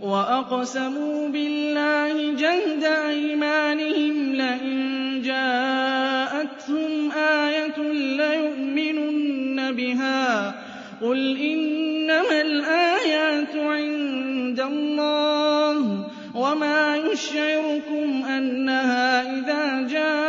وَأَقْسَمُوا بِاللَّهِ جَهْدَ أَيْمَانِهِمْ لَئِن جَاءَتْهُمْ آيَةٌ لَّيُؤْمِنُنَّ بِهَا ۚ قُلْ إِنَّمَا الْآيَاتُ عِندَ اللَّهِ وَمَا يُشْعِرُكُمْ أَنَّهَا إِذَا جَاءَتْ